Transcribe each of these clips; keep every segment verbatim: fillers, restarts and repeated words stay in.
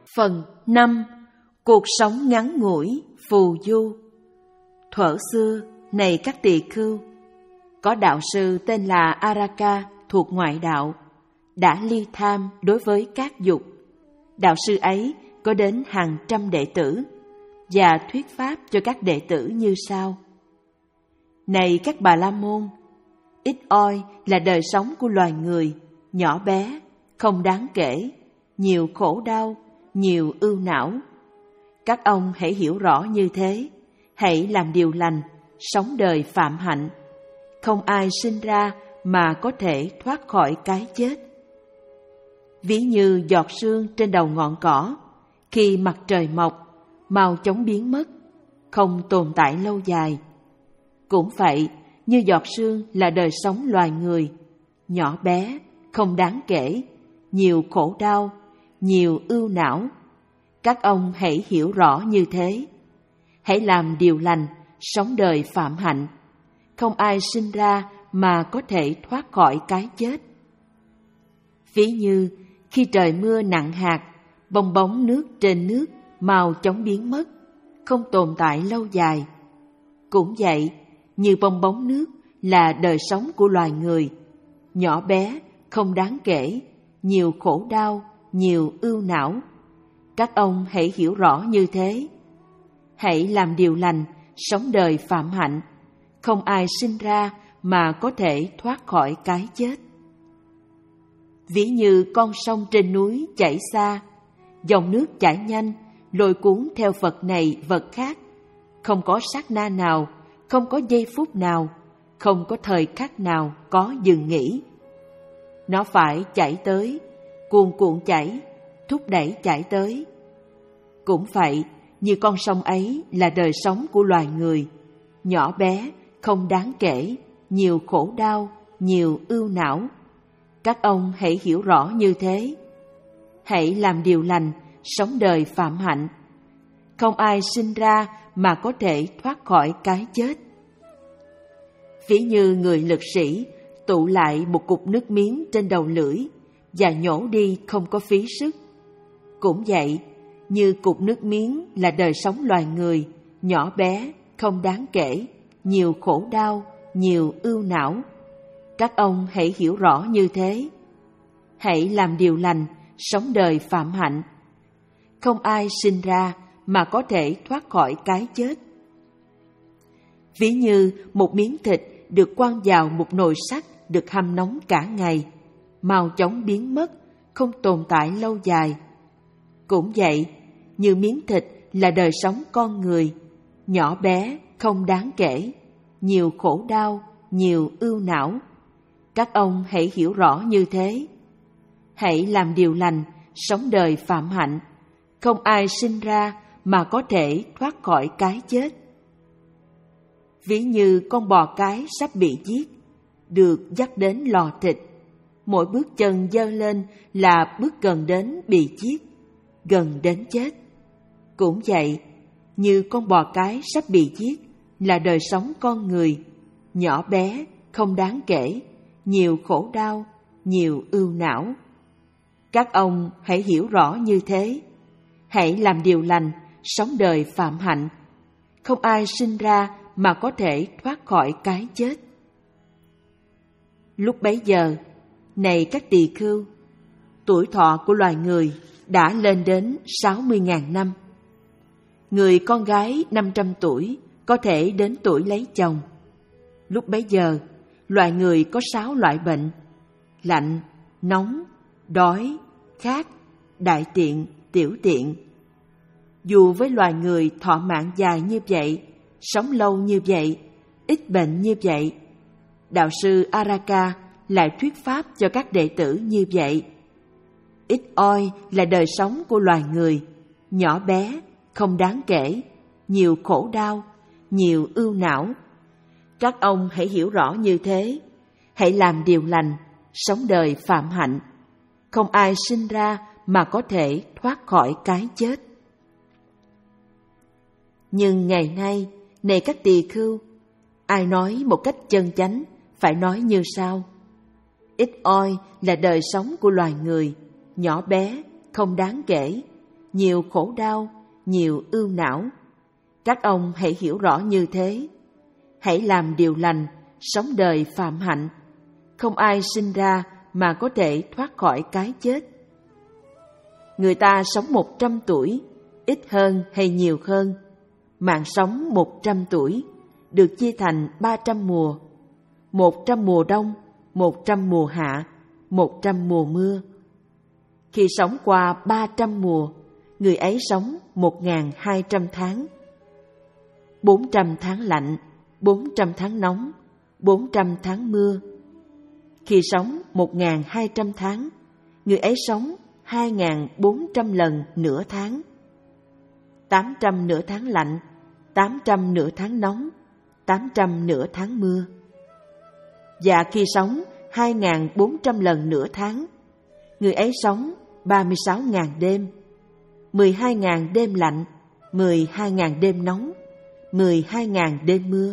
Phần năm. Cuộc sống ngắn ngủi, phù du. Thuở xưa, này các tỳ khưu, có đạo sư tên là Araka thuộc ngoại đạo, đã ly tham đối với các dục. Đạo sư ấy có đến hàng trăm đệ tử, và thuyết pháp cho các đệ tử như sau. Này các bà la môn, ít oi là đời sống của loài người, nhỏ bé, không đáng kể, nhiều khổ đau, nhiều ưu não. Các ông hãy hiểu rõ như thế, hãy làm điều lành, sống đời phạm hạnh. Không ai sinh ra mà có thể thoát khỏi cái chết. Ví như giọt sương trên đầu ngọn cỏ, khi mặt trời mọc, mau chóng biến mất, không tồn tại lâu dài. Cũng vậy, như giọt sương là đời sống loài người, nhỏ bé, không đáng kể, nhiều khổ đau, nhiều ưu não. Các ông hãy hiểu rõ như thế. Hãy làm điều lành, sống đời phạm hạnh. Không ai sinh ra mà có thể thoát khỏi cái chết. Ví như khi trời mưa nặng hạt, bong bóng nước trên nước mau chóng biến mất, không tồn tại lâu dài. Cũng vậy, như bong bóng nước là đời sống của loài người, nhỏ bé, không đáng kể, nhiều khổ đau, nhiều ưu não. Các ông hãy hiểu rõ như thế. Hãy làm điều lành, sống đời phạm hạnh. Không ai sinh ra mà có thể thoát khỏi cái chết. Ví như con sông trên núi chảy xa, dòng nước chảy nhanh, lôi cuốn theo vật này vật khác. Không có sát na nào, không có giây phút nào, không có thời khắc nào có dừng nghỉ. Nó phải chảy tới, cuồn cuộn chảy, thúc đẩy chảy tới. Cũng vậy, như con sông ấy là đời sống của loài người, nhỏ bé, không đáng kể, nhiều khổ đau, nhiều ưu não. Các ông hãy hiểu rõ như thế. Hãy làm điều lành, sống đời phạm hạnh. Không ai sinh ra mà có thể thoát khỏi cái chết. Ví như người lực sĩ tụ lại một cục nước miếng trên đầu lưỡi và nhổ đi không có phí sức. Cũng vậy, như cục nước miếng là đời sống loài người, nhỏ bé, không đáng kể, nhiều khổ đau, nhiều ưu não. Các ông hãy hiểu rõ như thế. Hãy làm điều lành, sống đời phạm hạnh. Không ai sinh ra mà có thể thoát khỏi cái chết. Ví như một miếng thịt được quăng vào một nồi sắt được hâm nóng cả ngày, mau chóng biến mất, không tồn tại lâu dài. Cũng vậy, như miếng thịt là đời sống con người, nhỏ bé, không đáng kể, nhiều khổ đau, nhiều ưu não. Các ông hãy hiểu rõ như thế. Hãy làm điều lành, sống đời phạm hạnh. Không ai sinh ra mà có thể thoát khỏi cái chết. Ví như con bò cái sắp bị giết, được dắt đến lò thịt. Mỗi bước chân giơ lên là bước gần đến bị giết, gần đến chết. Cũng vậy, như con bò cái sắp bị giết là đời sống con người, nhỏ bé, không đáng kể, nhiều khổ đau, nhiều ưu não. Các ông hãy hiểu rõ như thế. Hãy làm điều lành, sống đời phạm hạnh. Không ai sinh ra mà có thể thoát khỏi cái chết. Lúc bấy giờ, này các tỳ khưu, tuổi thọ của loài người đã lên đến sáu mươi nghìn năm. Người con gái năm trăm tuổi có thể đến tuổi lấy chồng. Lúc bấy giờ, loài người có sáu loại bệnh: lạnh, nóng, đói, khát, đại tiện, tiểu tiện. Dù với loài người thọ mạng dài như vậy, sống lâu như vậy, ít bệnh như vậy, đạo sư Araka lại thuyết pháp cho các đệ tử như vậy. Ít oi là đời sống của loài người, nhỏ bé, không đáng kể, nhiều khổ đau, nhiều ưu não. Các ông hãy hiểu rõ như thế. Hãy làm điều lành, sống đời phạm hạnh. Không ai sinh ra mà có thể thoát khỏi cái chết. Nhưng ngày nay, này các tỳ khưu, ai nói một cách chân chánh phải nói như sau. Ít oi là đời sống của loài người, nhỏ bé, không đáng kể, nhiều khổ đau, nhiều ưu não. Các ông hãy hiểu rõ như thế. Hãy làm điều lành, sống đời phạm hạnh. Không ai sinh ra mà có thể thoát khỏi cái chết. Người ta sống một trăm tuổi, ít hơn hay nhiều hơn. Mạng sống một trăm tuổi được chia thành ba trăm mùa. Một trăm mùa đông, một trăm mùa hạ, một trăm mùa mưa. Khi sống qua ba trăm mùa, người ấy sống một nghìn hai trăm tháng. Bốn trăm tháng lạnh, bốn trăm tháng nóng, bốn trăm tháng mưa. Khi sống một nghìn hai trăm tháng, người ấy sống hai nghìn bốn trăm lần nửa tháng. Tám trăm nửa tháng lạnh, tám trăm nửa tháng nóng, tám trăm nửa tháng mưa. Và khi sống hai nghìn bốn trăm lần nửa tháng, người ấy sống ba mươi sáu nghìn đêm, mười hai nghìn đêm lạnh, mười hai nghìn đêm nóng, mười hai nghìn đêm mưa.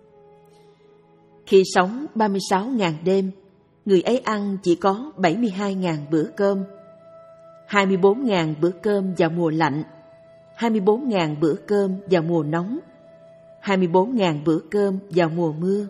Khi sống ba mươi sáu nghìn đêm, người ấy ăn chỉ có bảy mươi hai nghìn bữa cơm, hai mươi bốn nghìn bữa cơm vào mùa lạnh, hai mươi bốn nghìn bữa cơm vào mùa nóng, hai mươi bốn nghìn bữa cơm vào mùa mưa.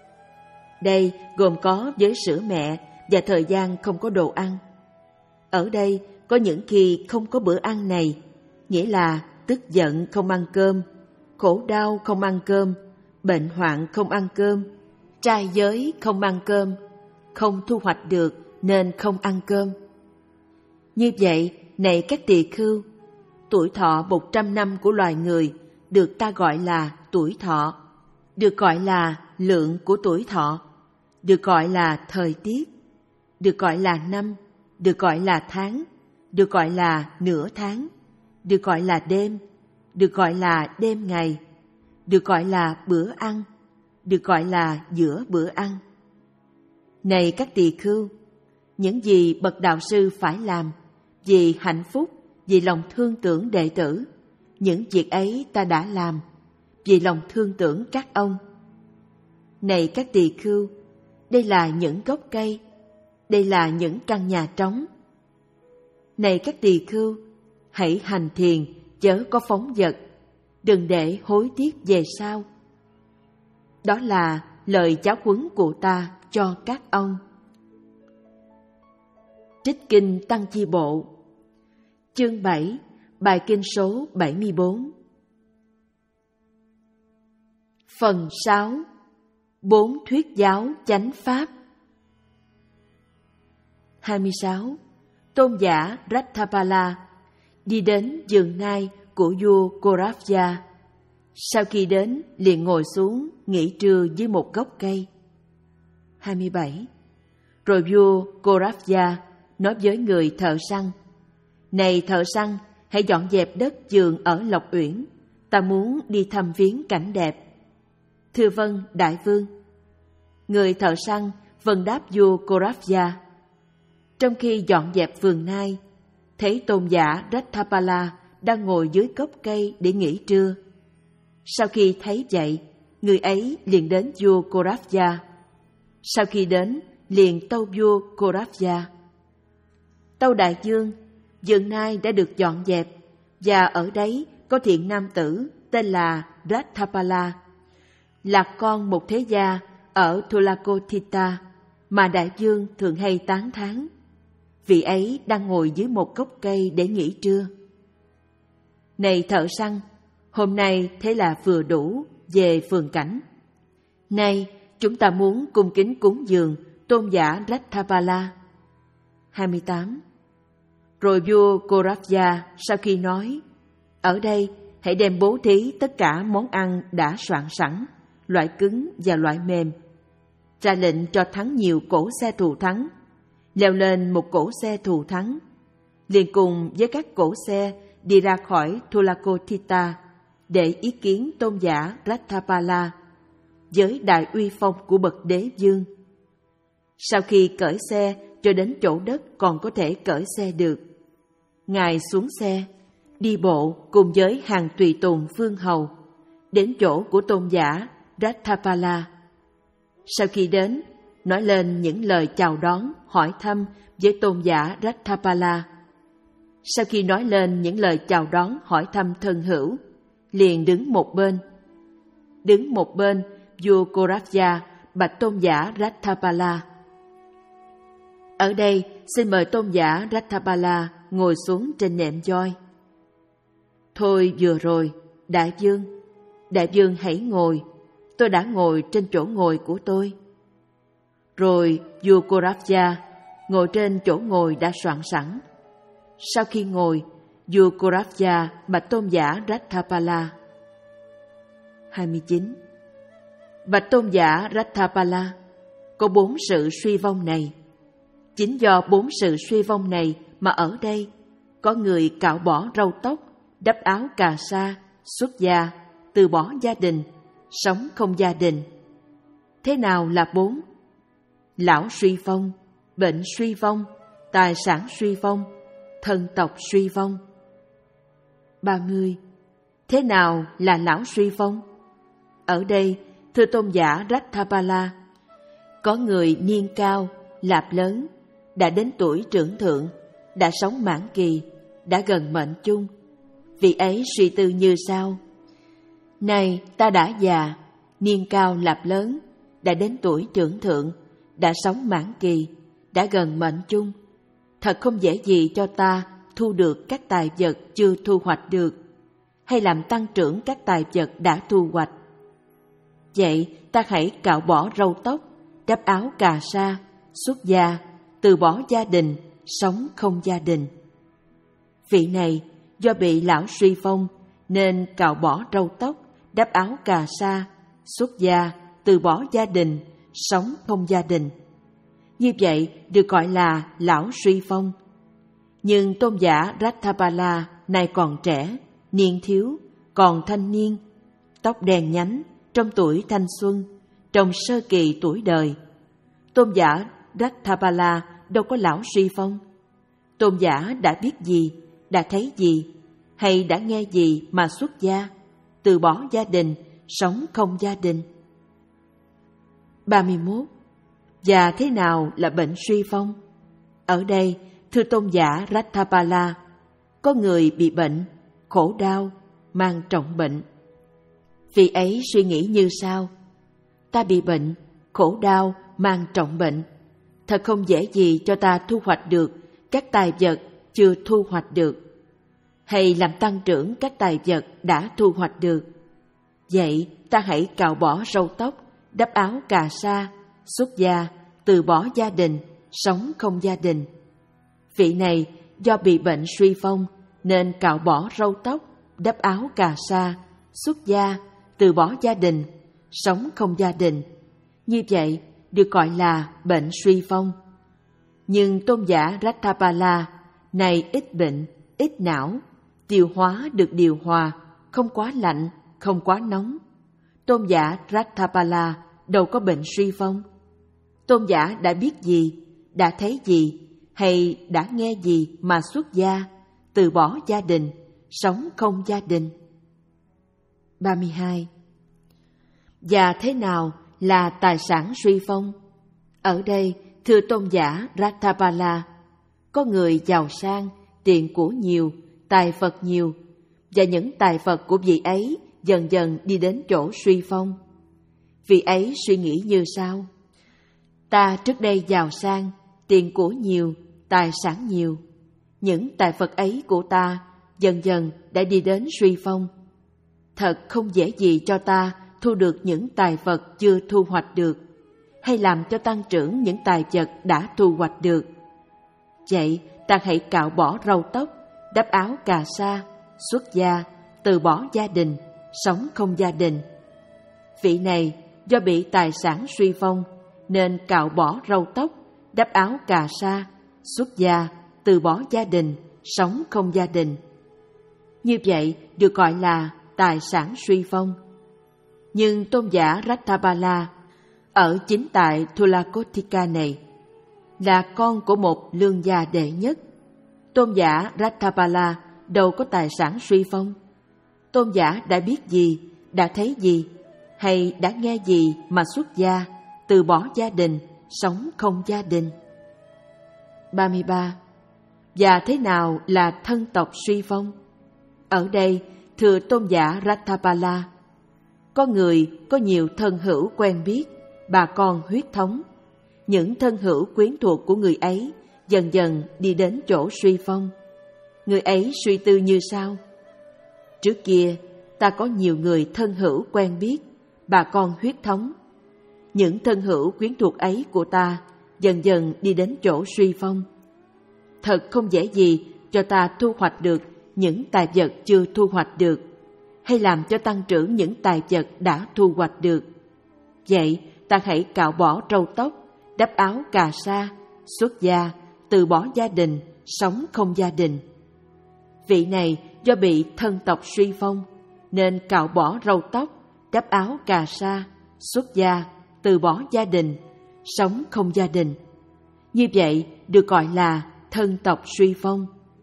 Đây gồm có với sữa mẹ và thời gian không có đồ ăn. Ở đây có những khi không có bữa ăn này, nghĩa là tức giận không ăn cơm, khổ đau không ăn cơm, bệnh hoạn không ăn cơm, trai giới không ăn cơm, không thu hoạch được nên không ăn cơm. Như vậy, này các tỳ khưu, tuổi thọ một trăm năm của loài người được ta gọi là tuổi thọ, được gọi là lượng của tuổi thọ, được gọi là thời tiết, được gọi là năm, được gọi là tháng, được gọi là nửa tháng, được gọi là đêm, được gọi là đêm ngày, được gọi là bữa ăn, được gọi là giữa bữa ăn. Này các tỳ khưu, những gì bậc đạo sư phải làm vì hạnh phúc, vì lòng thương tưởng đệ tử, những việc ấy ta đã làm vì lòng thương tưởng các ông. Này các tỳ khưu, đây là những gốc cây, đây là những căn nhà trống. Này các tỳ khưu, hãy hành thiền chớ có phóng dật, đừng để hối tiếc về sau. Đó là lời giáo huấn của ta cho các ông. Trích Kinh Tăng Chi Bộ, chương bảy, bài kinh số bảy mươi bốn. Phần sáu. Bốn thuyết giáo chánh pháp. hai mươi sáu. Tôn giả Ratthapala đi đến vườn nai của vua Koravya. Sau khi đến, liền ngồi xuống nghỉ trưa dưới một gốc cây. hai mươi bảy. Rồi vua Koravya nói với người thợ săn: Này thợ săn, hãy dọn dẹp đất vườn ở Lộc Uyển, ta muốn đi thăm viếng cảnh đẹp. Thưa vâng, đại vương. Người thợ săn vâng đáp vua Koravya. Trong khi dọn dẹp vườn nai, thấy tôn giả Ratthapala đang ngồi dưới gốc cây để nghỉ trưa. Sau khi thấy vậy, người ấy liền đến vua Koravya. Sau khi đến, liền tâu vua Koravya: Tâu đại vương, vườn nai đã được dọn dẹp, và ở đấy có thiện nam tử tên là Ratthapala, là con một thế gia ở Thulakotita mà đại vương thường hay tán thán. Vị ấy đang ngồi dưới một gốc cây để nghỉ trưa. Này thợ săn, hôm nay thế là vừa đủ về phường cảnh. Nay chúng ta muốn cung kính cúng dường tôn giả Ratthapala. hai mươi tám. Rồi vua Koravya sau khi nói: Ở đây hãy đem bố thí tất cả món ăn đã soạn sẵn, loại cứng và loại mềm. Ra lệnh cho thắng nhiều cỗ xe thù thắng, leo lên một cỗ xe thù thắng, liền cùng với các cỗ xe đi ra khỏi Thulakotita để ý kiến tôn giả Ratthapala với đại uy phong của bậc đế vương. Sau khi cởi xe cho đến chỗ đất còn có thể cởi xe được, ngài xuống xe, đi bộ cùng với hàng tùy tùng vương hầu đến chỗ của tôn giả Ratthapala. Sau khi đến, nói lên những lời chào đón, hỏi thăm với tôn giả Ratthapala. sau khi nói lên những lời chào đón hỏi thăm thân hữu, liền đứng một bên. Đứng một bên, vua Koravya bạch tôn giả Ratthapala. Ở đây, xin mời tôn giả Ratthapala ngồi xuống trên nệm voi. Thôi vừa rồi, đại vương, đại vương hãy ngồi, tôi đã ngồi trên chỗ ngồi của tôi. Rồi vua Koravya ngồi trên chỗ ngồi đã soạn sẵn. Sau khi ngồi, vua Koravya bạch tôn giả Ratthapala. hai mươi chín. Bạch tôn giả Ratthapala, có bốn sự suy vong này. Chính do bốn sự suy vong này mà ở đây có người cạo bỏ râu tóc, đắp áo cà sa, xuất gia, từ bỏ gia đình, sống không gia đình. Thế nào là bốn? Lão suy vong, bệnh suy vong, tài sản suy vong, thân tộc suy vong. ba mươi. Thế nào là lão suy vong? Ở đây, thưa tôn giả Ratthapala, có người niên cao, lạp lớn, đã đến tuổi trưởng thượng, đã sống mãn kỳ, đã gần mệnh chung. Vị ấy suy tư như sau: này, ta đã già, niên cao lạp lớn, đã đến tuổi trưởng thượng, đã sống mãn kỳ, đã gần mệnh chung. Thật không dễ gì cho ta thu được các tài vật chưa thu hoạch được, hay làm tăng trưởng các tài vật đã thu hoạch. Vậy ta hãy cạo bỏ râu tóc, đắp áo cà sa, xuất gia, từ bỏ gia đình, sống không gia đình. Vị này do bị lão suy vong nên cạo bỏ râu tóc, đắp áo cà sa, xuất gia, từ bỏ gia đình, sống không gia đình. Như vậy được gọi là lão suy vong. Nhưng tôn giả Ratthapala này còn trẻ, niên thiếu, còn thanh niên, tóc đen nhánh, trong tuổi thanh xuân, trong sơ kỳ tuổi đời. Tôn giả Ratthapala đâu có lão suy vong. Tôn giả đã biết gì, đã thấy gì, hay đã nghe gì mà xuất gia, từ bỏ gia đình, sống không gia đình. ba mươi mốt. Và thế nào là bệnh suy vong? Ở đây, thưa tôn giả Ratthapala, có người bị bệnh, khổ đau, mang trọng bệnh. Vị ấy suy nghĩ như sau: ta bị bệnh, khổ đau, mang trọng bệnh. Thật không dễ gì cho ta thu hoạch được các tài vật chưa thu hoạch được, hay làm tăng trưởng các tài vật đã thu hoạch được. Vậy ta hãy cạo bỏ râu tóc, đắp áo cà sa, xuất gia, từ bỏ gia đình, sống không gia đình. Vị này do bị bệnh suy vong nên cạo bỏ râu tóc, đắp áo cà sa, xuất gia, từ bỏ gia đình, sống không gia đình. Như vậy được gọi là bệnh suy vong. Nhưng tôn giả Ratthapala này ít bệnh, ít não, tiêu hóa được điều hòa, không quá lạnh, không quá nóng. Tôn giả Ratthapala đâu có bệnh suy vong. Tôn giả đã biết gì, đã thấy gì, hay đã nghe gì mà xuất gia, từ bỏ gia đình, sống không gia đình. ba mươi hai. Và thế nào là tài sản suy vong? Ở đây, thưa tôn giả Ratthapala, có người giàu sang, tiền của nhiều, tài vật nhiều, và những tài vật của vị ấy dần dần đi đến chỗ suy vong. Vị ấy suy nghĩ như sau: ta trước đây giàu sang, tiền của nhiều, tài sản nhiều. Những tài vật ấy của ta dần dần đã đi đến suy vong. Thật không dễ gì cho ta thu được những tài vật chưa thu hoạch được, hay làm cho tăng trưởng những tài vật đã thu hoạch được. Vậy ta hãy cạo bỏ râu tóc, đắp áo cà sa, xuất gia, từ bỏ gia đình, sống không gia đình. Vị này do bị tài sản suy vong nên cạo bỏ râu tóc, đắp áo cà sa, xuất gia, từ bỏ gia đình, sống không gia đình. Như vậy được gọi là tài sản suy vong. Nhưng tôn giả Ratthapala ở chính tại Thulakothika này là con của một lương gia đệ nhất. Tôn giả Ratthapala đâu có tài sản suy vong. Tôn giả đã biết gì, đã thấy gì, hay đã nghe gì mà xuất gia, từ bỏ gia đình, sống không gia đình. ba mươi ba. Và thế nào là thân tộc suy vong? Ở đây, thưa tôn giả Ratthapala, có người có nhiều thân hữu quen biết, bà con huyết thống. Những thân hữu quyến thuộc của người ấy dần dần đi đến chỗ suy vong. Người ấy suy tư như sau: trước kia, ta có nhiều người thân hữu quen biết, bà con huyết thống. Những thân hữu quyến thuộc ấy của ta dần dần đi đến chỗ suy vong. Thật không dễ gì cho ta thu hoạch được những tài vật chưa thu hoạch được, hay làm cho tăng trưởng những tài vật đã thu hoạch được. Vậy, ta hãy cạo bỏ râu tóc, đắp áo cà sa, xuất gia, từ bỏ gia đình, sống không gia đình. Vị này do bị thân tộc suy vong, nên cạo bỏ râu tóc, đắp áo cà sa, xuất gia, từ bỏ gia đình, sống không gia đình. Như vậy được gọi là thân tộc suy vong.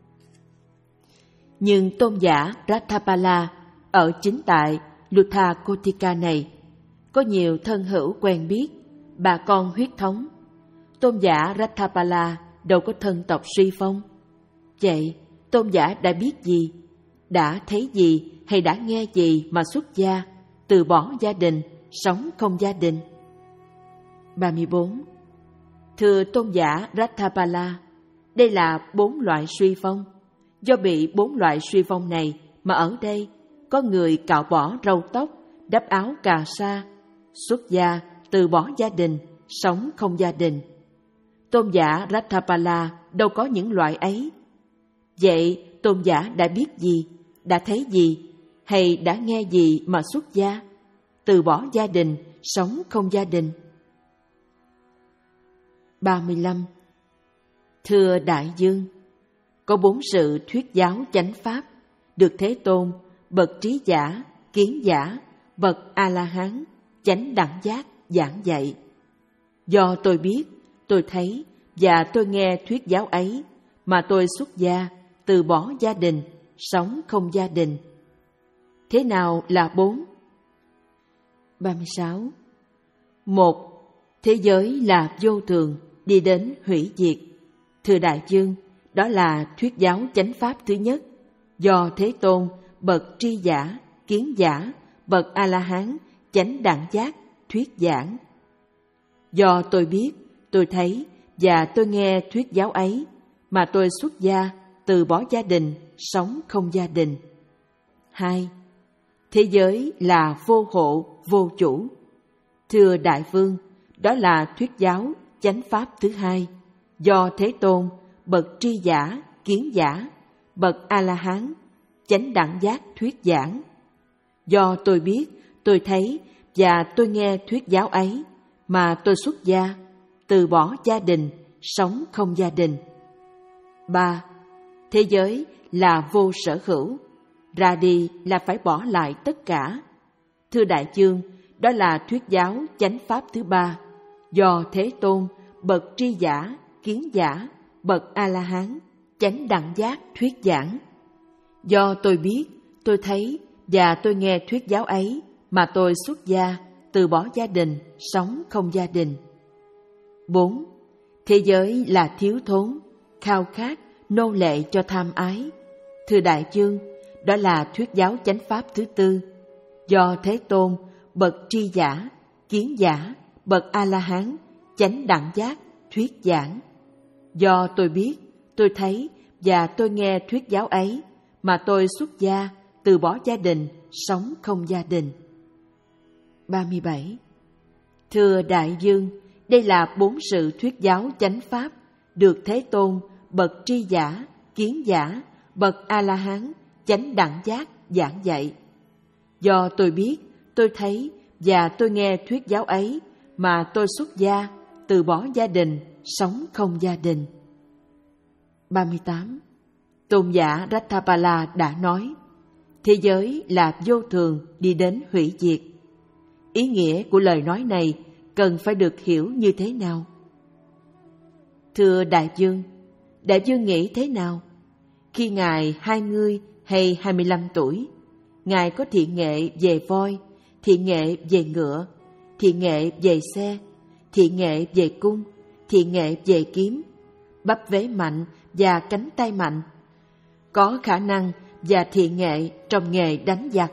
Nhưng tôn giả Ratthapala ở chính tại Luthakothika này có nhiều thân hữu quen biết, bà con huyết thống. Tôn giả Ratthapala đâu có thân tộc suy vong. Vậy tôn giả đã biết gì, đã thấy gì hay đã nghe gì mà xuất gia, từ bỏ gia đình, sống không gia đình? ba mươi bốn. Thưa tôn giả Ratthapala, đây là bốn loại suy vong. Do bị bốn loại suy vong này mà ở đây có người cạo bỏ râu tóc, đắp áo cà sa, xuất gia, từ bỏ gia đình, sống không gia đình. Tôn giả Ratthapala đâu có những loại ấy. Vậy tôn giả đã biết gì, đã thấy gì, hay đã nghe gì mà xuất gia, từ bỏ gia đình, sống không gia đình? ba mươi lăm. Thưa đại dương, có bốn sự thuyết giáo chánh pháp được Thế Tôn, bậc trí giả, kiến giả, bậc A-la-hán, chánh đẳng giác giảng dạy. Do tôi biết, tôi thấy và tôi nghe thuyết giáo ấy mà tôi xuất gia, từ bỏ gia đình, sống không gia đình. Thế nào là bốn? ba mươi sáu. Một, thế giới là vô thường, đi đến hủy diệt. Thưa đại dương, đó là thuyết giáo chánh pháp thứ nhất, do Thế Tôn, bậc tri giả, kiến giả, bậc A-la-hán, chánh đẳng giác thuyết giảng. Do tôi biết, tôi thấy và tôi nghe thuyết giáo ấy mà tôi xuất gia, từ bỏ gia đình, sống không gia đình. Hai, thế giới là vô hộ, vô chủ. Thưa đại vương, đó là thuyết giáo chánh pháp thứ hai, do Thế Tôn, bậc tri giả, kiến giả, bậc A-la-hán, chánh đẳng giác thuyết giảng. Do tôi biết, tôi thấy và tôi nghe thuyết giáo ấy mà tôi xuất gia, từ bỏ gia đình, sống không gia đình. Ba, thế giới là vô sở hữu, ra đi là phải bỏ lại tất cả. Thưa đại chương, đó là thuyết giáo chánh pháp thứ ba, do Thế Tôn, bậc tri giả, kiến giả, bậc A-la-hán, chánh đẳng giác thuyết giảng. Do tôi biết, tôi thấy và tôi nghe thuyết giáo ấy mà tôi xuất gia, từ bỏ gia đình, sống không gia đình. Bốn, thế giới là thiếu thốn, khao khát, nô lệ cho tham ái. Thưa đại chương, đó là thuyết giáo chánh pháp thứ tư, do Thế Tôn, bậc tri giả, kiến giả, bậc A-la-hán, chánh đẳng giác thuyết giảng. Do tôi biết, tôi thấy và tôi nghe thuyết giáo ấy mà tôi xuất gia, từ bỏ gia đình, sống không gia đình. ba mươi bảy. Thưa đại dương, đây là bốn sự thuyết giáo chánh pháp được Thế Tôn, bậc tri giả, kiến giả, bậc A-la-hán, chánh đẳng giác giảng dạy. Do tôi biết, tôi thấy và tôi nghe thuyết giáo ấy mà tôi xuất gia, từ bỏ gia đình, sống không gia đình. ba mươi tám. Tôn giả Ratthapala đã nói, thế giới là vô thường, đi đến hủy diệt. Ý nghĩa của lời nói này cần phải được hiểu như thế nào? Thưa đại dương, đại dương nghĩ thế nào? Khi Ngài hai mươi hay hai mươi lăm tuổi, Ngài có thiện nghệ về voi, thiện nghệ về ngựa, thiện nghệ về xe, thiện nghệ về cung, thiện nghệ về kiếm, bắp vế mạnh và cánh tay mạnh, có khả năng và thiện nghệ trong nghề đánh giặc.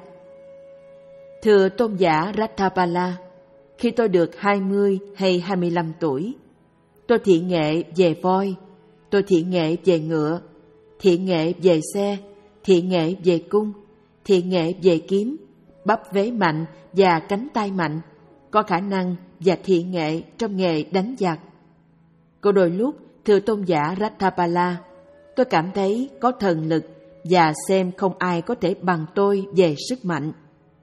Thưa tôn giả Ratthapala, khi tôi được hai mươi hay hai mươi lăm tuổi, tôi thiện nghệ về voi, tôi thiện nghệ về ngựa, thiện nghệ về xe, thiện nghệ về cung, thiện nghệ về kiếm, bắp vế mạnh và cánh tay mạnh, có khả năng và thiện nghệ trong nghề đánh giặc. Có đôi lúc, thưa tôn giả Ratthapala, tôi cảm thấy có thần lực và xem không ai có thể bằng tôi về sức mạnh.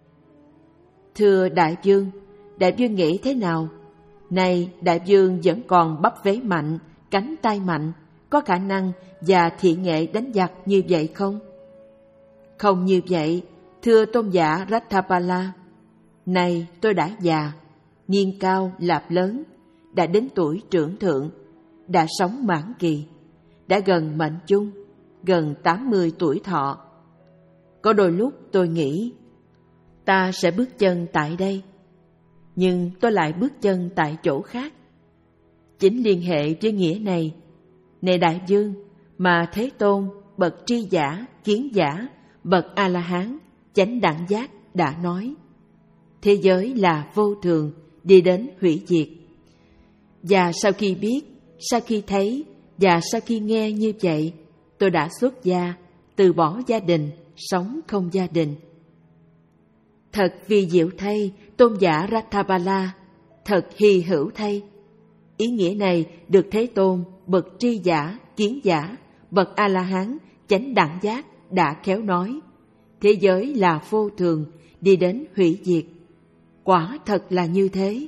Thưa Đại Vương, Đại Vương nghĩ thế nào? Này, Đại Vương vẫn còn bắp vế mạnh, cánh tay mạnh, có khả năng và thiện nghệ đánh giặc như vậy không? Không như vậy, thưa tôn giả Ratthapala. Này, tôi đã già, niên cao lạp lớn, đã đến tuổi trưởng thượng, đã sống mãn kỳ, đã gần mệnh chung, gần tám mươi tuổi thọ. Có đôi lúc tôi nghĩ, ta sẽ bước chân tại đây, nhưng tôi lại bước chân tại chỗ khác. Chính liên hệ với nghĩa này, này Đại Vương, mà Thế Tôn, bậc tri giả, kiến giả, bậc A-la-hán, chánh đẳng giác đã nói. Thế giới là vô thường, đi đến hủy diệt. Và sau khi biết, sau khi thấy và sau khi nghe như vậy, tôi đã xuất gia, từ bỏ gia đình, sống không gia đình. Thật vi diệu thay, tôn giả Ratthapala, thật hy hữu thay. Ý nghĩa này được Thế Tôn, bậc tri giả, kiến giả, bậc A-la-hán, chánh đẳng giác đã khéo nói. Thế giới là vô thường, đi đến hủy diệt. Quả thật là như thế.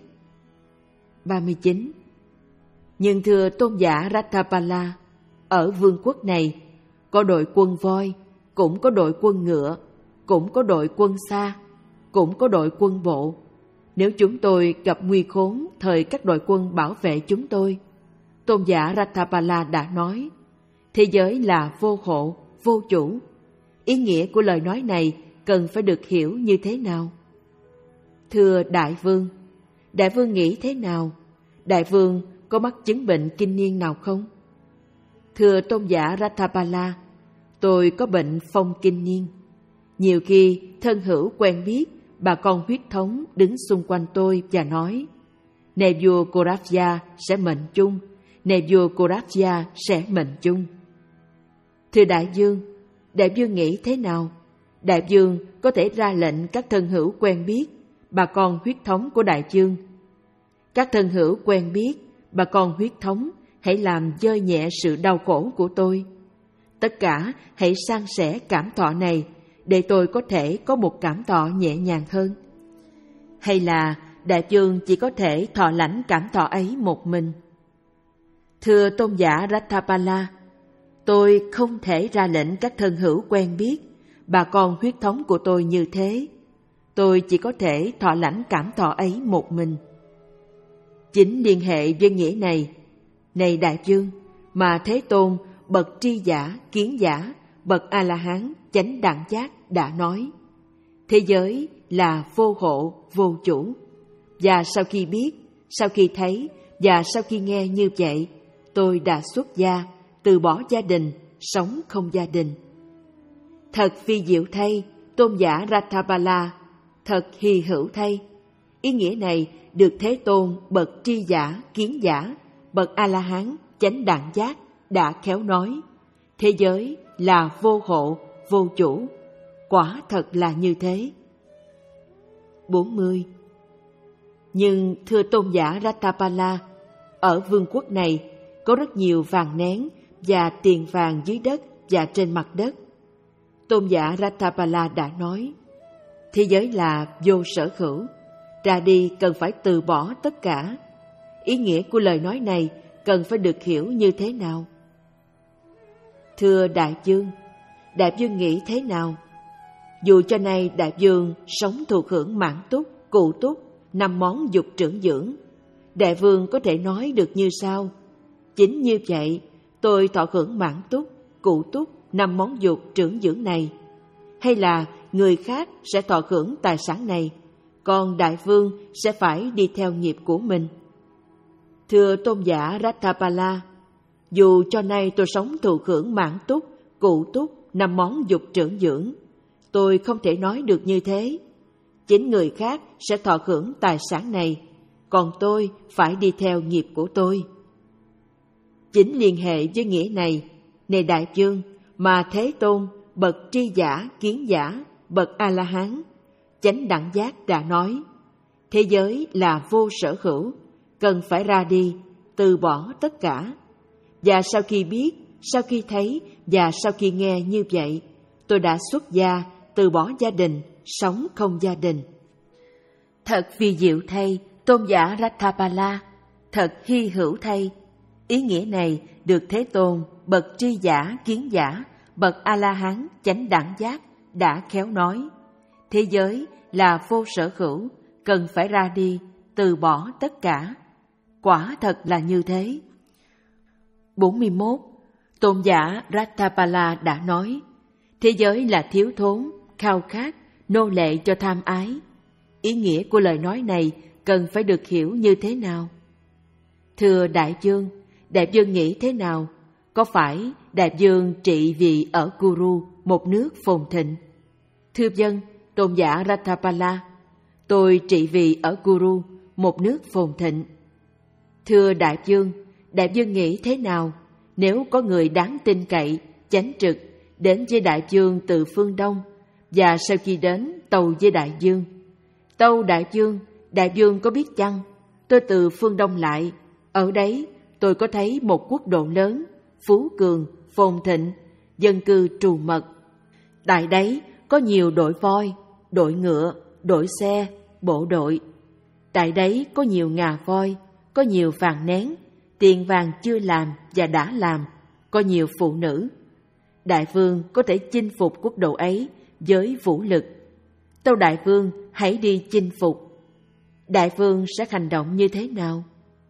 ba mươi chín. Nhưng thưa tôn giả Ratthapala, ở vương quốc này, có đội quân voi, cũng có đội quân ngựa, cũng có đội quân xa, cũng có đội quân bộ. Nếu chúng tôi gặp nguy khốn thời các đội quân bảo vệ chúng tôi, tôn giả Ratthapala đã nói, thế giới là vô hộ, vô chủ. Ý nghĩa của lời nói này cần phải được hiểu như thế nào? Thưa Đại Vương, Đại Vương nghĩ thế nào? Đại Vương có mắc chứng bệnh kinh niên nào không? Thưa tôn giả Ratthapala, tôi có bệnh phong kinh niên. Nhiều khi thân hữu quen biết, bà con huyết thống đứng xung quanh tôi và nói, này vua Korabya sẽ mệnh chung, này vua Korabya sẽ mệnh chung. Thưa Đại Vương, Đại Vương nghĩ thế nào? Đại Vương có thể ra lệnh các thân hữu quen biết, bà con huyết thống của Đại Vương. Các thân hữu quen biết, bà con huyết thống, hãy làm dơi nhẹ sự đau khổ của tôi. Tất cả hãy san sẻ cảm thọ này, để tôi có thể có một cảm thọ nhẹ nhàng hơn. Hay là Đại Vương chỉ có thể thọ lãnh cảm thọ ấy một mình? Thưa tôn giả Ratthapala, tôi không thể ra lệnh các thân hữu quen biết, bà con huyết thống của tôi như thế. Tôi chỉ có thể thọ lãnh cảm thọ ấy một mình. Chính liên hệ với nghĩa này, này Đại Vương, mà Thế Tôn, bậc tri giả, kiến giả, bậc A-la-hán, chánh đẳng giác đã nói. Thế giới là vô hộ, vô chủ. Và sau khi biết, sau khi thấy và sau khi nghe như vậy, tôi đã xuất gia, từ bỏ gia đình, sống không gia đình. Thật phi diệu thay, tôn giả Ratthapala, thật hy hữu thay. Ý nghĩa này được Thế Tôn, bậc tri giả, kiến giả, bậc A-la-hán, chánh đẳng giác đã khéo nói. Thế giới là vô hộ, vô chủ. Quả thật là như thế. bốn mươi. Nhưng thưa tôn giả Ratthapala, ở vương quốc này có rất nhiều vàng nén và tiền vàng dưới đất và trên mặt đất. Tôn giả Ratthapala đã nói, thế giới là vô sở hữu, ra đi cần phải từ bỏ tất cả. Ý nghĩa của lời nói này cần phải được hiểu như thế nào? Thưa Đại Vương, Đại Vương nghĩ thế nào? Dù cho nay Đại Vương sống thụ hưởng mãn túc, cụ túc, năm món dục trưởng dưỡng, Đại Vương có thể nói được như sau: chính như vậy, tôi thọ hưởng mãn túc, cụ túc, năm món dục trưởng dưỡng này. Hay là người khác sẽ thọ hưởng tài sản này, còn Đại Vương sẽ phải đi theo nghiệp của mình? Thưa tôn giả Ratthapala, Dù cho nay tôi sống thụ hưởng mãn túc, cụ túc, năm món dục trưởng dưỡng, tôi không thể nói được như thế. Chính người khác sẽ thọ hưởng tài sản này, còn tôi phải đi theo nghiệp của tôi. Chính liên hệ với nghĩa này, này đại vương, mà Thế Tôn, bậc tri giả, kiến giả, bậc A-la-hán, chánh đẳng giác đã nói, thế giới là vô sở hữu, cần phải ra đi, từ bỏ tất cả. Và sau khi biết, sau khi thấy và sau khi nghe như vậy, tôi đã xuất gia, từ bỏ gia đình, sống không gia đình. Thật vì diệu thay, tôn giả Ratthapala, thật hy hữu thay. Ý nghĩa này được Thế Tôn, bậc tri giả, kiến giả, bậc A-la-hán, chánh đẳng giác đã khéo nói. Thế giới là vô sở hữu, cần phải ra đi, từ bỏ tất cả. Quả thật là như thế. bốn mươi mốt. Tôn giả Ratthapala đã nói, thế giới là thiếu thốn, khao khát, nô lệ cho tham ái. Ý nghĩa của lời nói này cần phải được hiểu như thế nào? Thưa đại vương, đại vương nghĩ thế nào? Có phải đại vương trị vì ở Kuru, một nước phồn thịnh? Thưa vâng, tôn giả Ratthapala, tôi trị vì ở Kuru, một nước phồn thịnh. Thưa đại vương, đại vương nghĩ thế nào nếu có người đáng tin cậy, chánh trực đến với đại vương từ phương Đông, và sau khi đến tâu với đại vương? Tâu đại vương, đại vương có biết chăng, tôi từ phương Đông lại, ở đấy tôi có thấy một quốc độ lớn, phú cường, phồn thịnh, dân cư trù mật. Tại đấy có nhiều đội voi, đội ngựa, đội xe, bộ đội. Tại đấy có nhiều ngà voi, có nhiều vàng nén, tiền vàng chưa làm và đã làm, có nhiều phụ nữ. Đại vương có thể chinh phục quốc độ ấy với vũ lực. Tâu đại vương hãy đi chinh phục. Đại vương sẽ hành động như thế nào?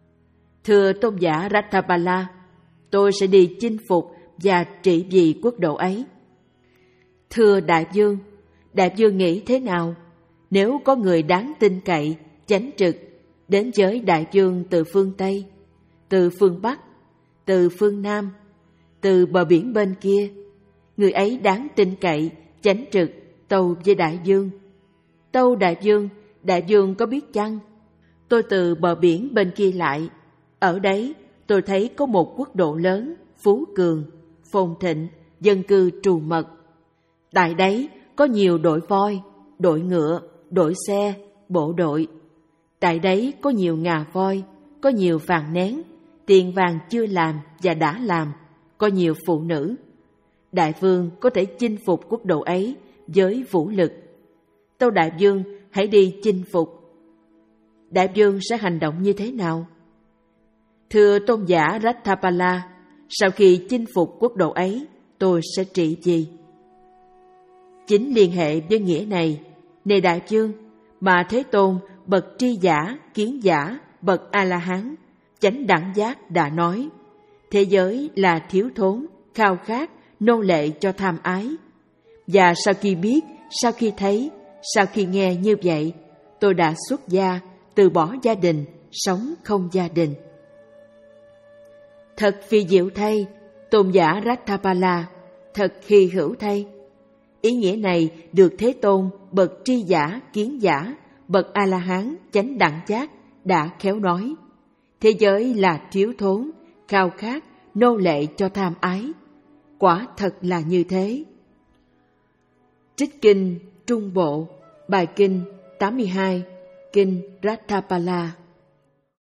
Thưa tôn giả Ratthapala, tôi sẽ đi chinh phục và trị vì quốc độ ấy. Thưa đại vương, đại vương nghĩ thế nào nếu có người đáng tin cậy, chánh trực đến với đại vương từ phương Tây, từ phương Bắc, từ phương Nam, từ bờ biển bên kia? Người ấy đáng tin cậy, chánh trực tâu với đại vương. Tâu đại vương, đại vương có biết chăng, tôi từ bờ biển bên kia lại, ở đấy tôi thấy có một quốc độ lớn, phú cường, phồn thịnh, dân cư trù mật. Tại đấy có nhiều đội voi, đội ngựa, đội xe, bộ đội. Tại đấy có nhiều ngà voi, có nhiều vàng nén, tiền vàng chưa làm và đã làm, có nhiều phụ nữ. Đại vương có thể chinh phục quốc độ ấy với vũ lực. Tâu đại vương hãy đi chinh phục. Đại vương sẽ hành động như thế nào? Thưa tôn giả Ratthapala, sau khi chinh phục quốc độ ấy, tôi sẽ trị gì? Chính liên hệ với nghĩa này, này đại vương, mà Thế Tôn, bậc tri giả, kiến giả, bậc A-la-hán, chánh đẳng giác đã nói, thế giới là thiếu thốn, khao khát, nô lệ cho tham ái. Và sau khi biết, sau khi thấy, sau khi nghe như vậy, tôi đã xuất gia, từ bỏ gia đình, sống không gia đình. Thật phi diệu thay, tôn giả Ratthapala, thật hy hữu thay. Ý nghĩa này được Thế Tôn, bậc tri giả, kiến giả, bậc A-la-hán, chánh đẳng giác đã khéo nói. Thế giới là thiếu thốn, khao khát, nô lệ cho tham ái. Quả thật là như thế. Trích kinh Trung Bộ, bài kinh tám mươi hai, kinh Ratthapala.